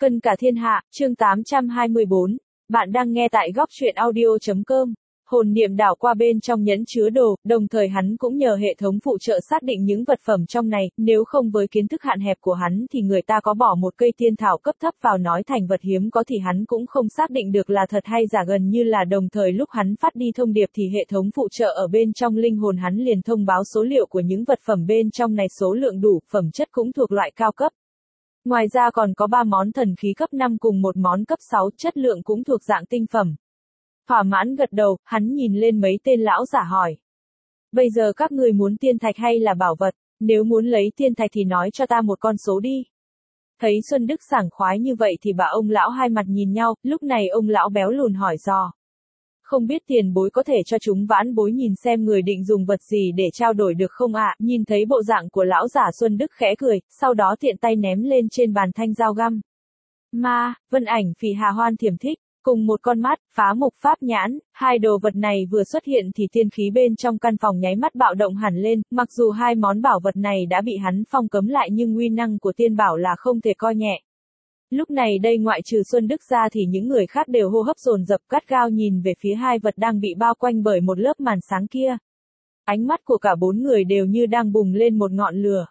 Cân cả thiên hạ, chương 824. Bạn đang nghe tại góc truyện audio.com. Hồn niệm đảo qua bên trong nhẫn chứa đồ, đồng thời hắn cũng nhờ hệ thống phụ trợ xác định những vật phẩm trong này, nếu không với kiến thức hạn hẹp của hắn thì người ta có bỏ một cây tiên thảo cấp thấp vào nói thành vật hiếm có thì hắn cũng không xác định được là thật hay giả, gần như là đồng thời lúc hắn phát đi thông điệp thì hệ thống phụ trợ ở bên trong linh hồn hắn liền thông báo số liệu của những vật phẩm bên trong này, số lượng đủ, phẩm chất cũng thuộc loại cao cấp. Ngoài ra còn có 3 món thần khí cấp 5 cùng một món cấp 6, chất lượng cũng thuộc dạng tinh phẩm. Thỏa mãn gật đầu, hắn nhìn lên mấy tên lão giả hỏi. Bây giờ các người muốn tiên thạch hay là bảo vật? Nếu muốn lấy tiên thạch thì nói cho ta một con số đi. Thấy Xuân Đức sảng khoái như vậy thì bà ông lão hai mặt nhìn nhau, lúc này ông lão béo lùn hỏi dò. Không biết tiền bối có thể cho chúng vãn bối nhìn xem người định dùng vật gì để trao đổi được không ạ? Nhìn thấy bộ dạng của lão giả, Xuân Đức khẽ cười, sau đó tiện tay ném lên trên bàn thanh dao găm. Ma, vân ảnh phì hà hoan thiểm thích, cùng một con mắt, phá mục pháp nhãn, hai đồ vật này vừa xuất hiện thì tiên khí bên trong căn phòng nháy mắt bạo động hẳn lên, mặc dù hai món bảo vật này đã bị hắn phong cấm lại nhưng uy năng của tiên bảo là không thể coi nhẹ. Lúc này đây ngoại trừ Xuân Đức ra thì những người khác đều hô hấp dồn dập gắt gao nhìn về phía hai vật đang bị bao quanh bởi một lớp màn sáng kia. Ánh mắt của cả 4 người đều như đang bùng lên một ngọn lửa.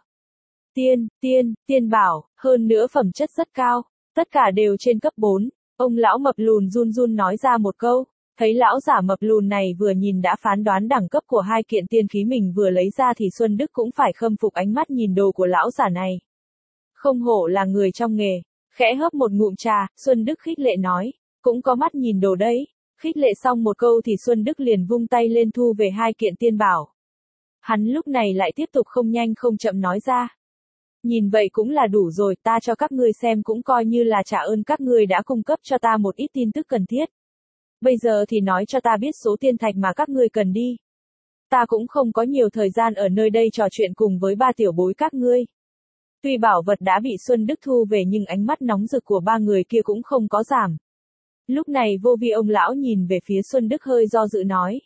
Tiên bảo, hơn nữa phẩm chất rất cao, tất cả đều trên cấp 4. Ông lão mập lùn run run nói ra một câu, thấy lão giả mập lùn này vừa nhìn đã phán đoán đẳng cấp của hai kiện tiên khí mình vừa lấy ra thì Xuân Đức cũng phải khâm phục ánh mắt nhìn đồ của lão giả này. Không hổ là người trong nghề. Khẽ hớp một ngụm trà, Xuân Đức khích lệ nói, cũng có mắt nhìn đồ đấy. Khích lệ xong một câu thì Xuân Đức liền vung tay lên thu về hai kiện tiên bảo. Hắn lúc này lại tiếp tục không nhanh không chậm nói ra. Nhìn vậy cũng là đủ rồi, ta cho các ngươi xem cũng coi như là trả ơn các ngươi đã cung cấp cho ta một ít tin tức cần thiết. Bây giờ thì nói cho ta biết số tiên thạch mà các ngươi cần đi. Ta cũng không có nhiều thời gian ở nơi đây trò chuyện cùng với ba tiểu bối các ngươi. Tuy bảo vật đã bị Xuân Đức thu về nhưng ánh mắt nóng rực của ba người kia cũng không có giảm. Lúc này vô vi ông lão nhìn về phía Xuân Đức hơi do dự nói.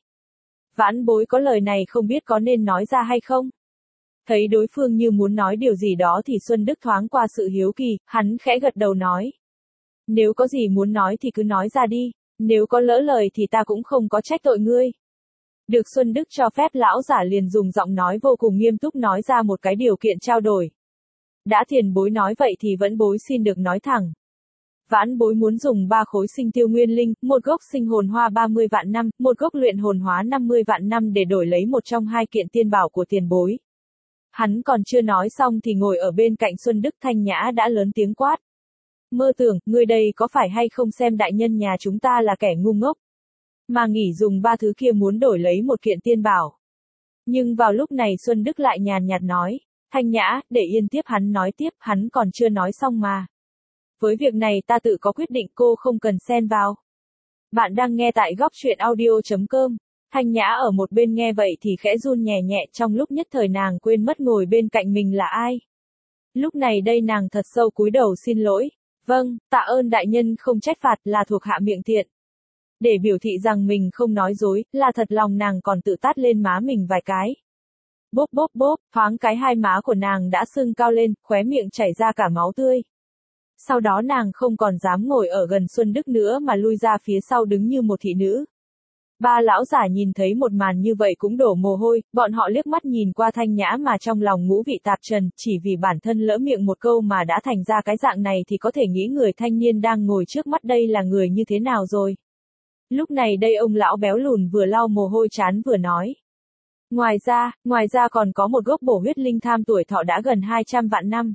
Vãn bối có lời này không biết có nên nói ra hay không? Thấy đối phương như muốn nói điều gì đó thì Xuân Đức thoáng qua sự hiếu kỳ, hắn khẽ gật đầu nói. Nếu có gì muốn nói thì cứ nói ra đi, nếu có lỡ lời thì ta cũng không có trách tội ngươi. Được Xuân Đức cho phép, lão giả liền dùng giọng nói vô cùng nghiêm túc nói ra một cái điều kiện trao đổi. Đã tiền bối nói vậy thì vẫn bối xin được nói thẳng. Vãn bối muốn dùng 3 khối sinh tiêu nguyên linh, một gốc sinh hồn hoa 30 vạn năm, một gốc luyện hồn hóa 50 vạn năm để đổi lấy một trong hai kiện tiên bảo của tiền bối. Hắn còn chưa nói xong thì ngồi ở bên cạnh Xuân Đức Thanh Nhã đã lớn tiếng quát. Mơ tưởng, ngươi đây có phải hay không xem đại nhân nhà chúng ta là kẻ ngu ngốc, mà nghỉ dùng 3 thứ kia muốn đổi lấy một kiện tiên bảo. Nhưng vào lúc này Xuân Đức lại nhàn nhạt nói. Thanh Nhã, để yên tiếp, hắn nói tiếp, hắn còn chưa nói xong mà. Với việc này ta tự có quyết định, cô không cần xen vào. Bạn đang nghe tại góc truyện audio.com. Thanh Nhã ở một bên nghe vậy thì khẽ run nhẹ nhẹ, trong lúc nhất thời nàng quên mất ngồi bên cạnh mình là ai. Lúc này đây nàng thật sâu cúi đầu xin lỗi. Vâng, tạ ơn đại nhân không trách phạt, là thuộc hạ miệng tiện. Để biểu thị rằng mình không nói dối, là thật lòng nàng còn tự tát lên má mình vài cái. Bốp, thoáng cái hai má của nàng đã sưng cao lên, khóe miệng chảy ra cả máu tươi. Sau đó nàng không còn dám ngồi ở gần Xuân Đức nữa mà lui ra phía sau đứng như một thị nữ. Ba lão giả nhìn thấy một màn như vậy cũng đổ mồ hôi, bọn họ liếc mắt nhìn qua Thanh Nhã mà trong lòng ngũ vị tạp trần, chỉ vì bản thân lỡ miệng một câu mà đã thành ra cái dạng này thì có thể nghĩ người thanh niên đang ngồi trước mắt đây là người như thế nào rồi. Lúc này đây ông lão béo lùn vừa lau mồ hôi trán vừa nói. Ngoài ra còn có một gốc bổ huyết linh tham tuổi thọ đã gần 200 vạn năm.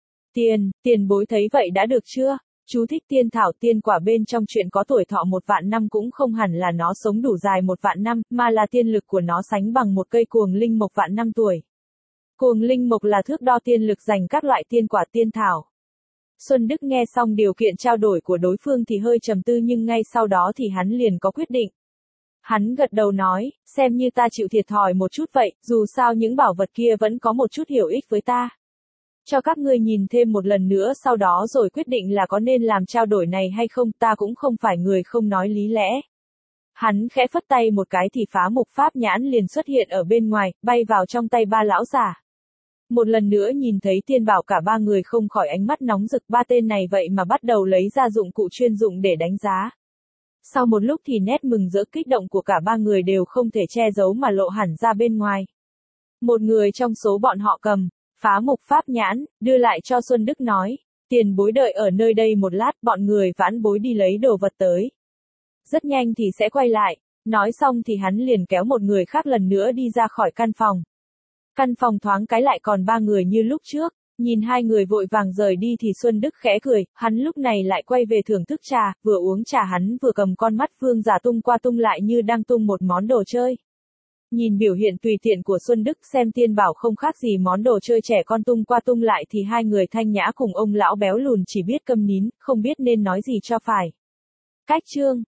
Tiền bối thấy vậy đã được chưa? Chú thích tiên thảo tiên quả bên trong chuyện có tuổi thọ 1 vạn năm cũng không hẳn là nó sống đủ dài 1 vạn năm, mà là tiên lực của nó sánh bằng một cây cuồng linh mộc vạn năm tuổi. Cuồng linh mộc là thước đo tiên lực dành các loại tiên quả tiên thảo. Xuân Đức nghe xong điều kiện trao đổi của đối phương thì hơi trầm tư nhưng ngay sau đó thì hắn liền có quyết định. Hắn gật đầu nói, xem như ta chịu thiệt thòi một chút vậy, dù sao những bảo vật kia vẫn có một chút hiểu ích với ta. Cho các ngươi nhìn thêm một lần nữa sau đó rồi quyết định là có nên làm trao đổi này hay không, ta cũng không phải người không nói lý lẽ. Hắn khẽ phất tay một cái thì phá mục pháp nhãn liền xuất hiện ở bên ngoài, bay vào trong tay ba lão giả. Một lần nữa nhìn thấy Tiên Bảo cả ba người không khỏi ánh mắt nóng rực, ba tên này vậy mà bắt đầu lấy ra dụng cụ chuyên dụng để đánh giá. Sau một lúc thì nét mừng rỡ kích động của cả ba người đều không thể che giấu mà lộ hẳn ra bên ngoài. Một người trong số bọn họ cầm phá mục pháp nhãn, đưa lại cho Xuân Đức nói, tiền bối đợi ở nơi đây một lát, bọn người vãn bối đi lấy đồ vật tới. Rất nhanh thì sẽ quay lại. Nói xong thì hắn liền kéo một người khác lần nữa đi ra khỏi căn phòng. Căn phòng thoáng cái lại còn ba người như lúc trước, nhìn hai người vội vàng rời đi thì Xuân Đức khẽ cười, hắn lúc này lại quay về thưởng thức trà, vừa uống trà hắn vừa cầm con mắt vương giả tung qua tung lại như đang tung một món đồ chơi. Nhìn biểu hiện tùy tiện của Xuân Đức xem Tiên Bảo không khác gì món đồ chơi trẻ con tung qua tung lại thì hai người Thanh Nhã cùng ông lão béo lùn chỉ biết câm nín, không biết nên nói gì cho phải. Cách chương